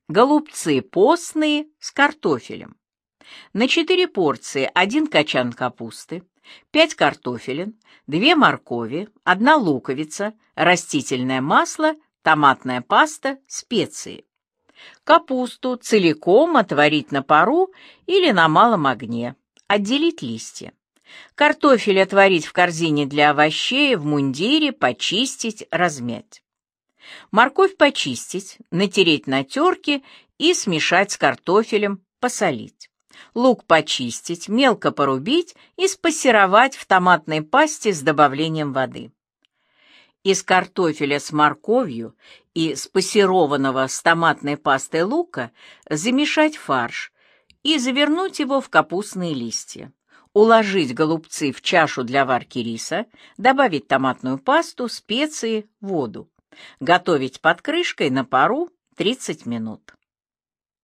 Голубцы постные с картофелем. На 4 порции 1 качан капусты, 5 картофелин, 2 моркови, 1 луковица, растительное масло, томатная паста, специи. Капусту целиком отварить на пару или на малом огне, отделить листья. Картофель отварить в корзине для овощей, в мундире, почистить, размять. Морковь почистить, натереть на терке и смешать с картофелем, посолить. Лук почистить, мелко порубить и спассеровать в томатной пасте с добавлением воды. Из картофеля с морковью и спассерованного с томатной пастой лука замешать фарш и завернуть его в капустные листья. Уложить голубцы в чашу для варки риса, добавить томатную пасту, специи, воду. Готовить под крышкой на пару 30 минут.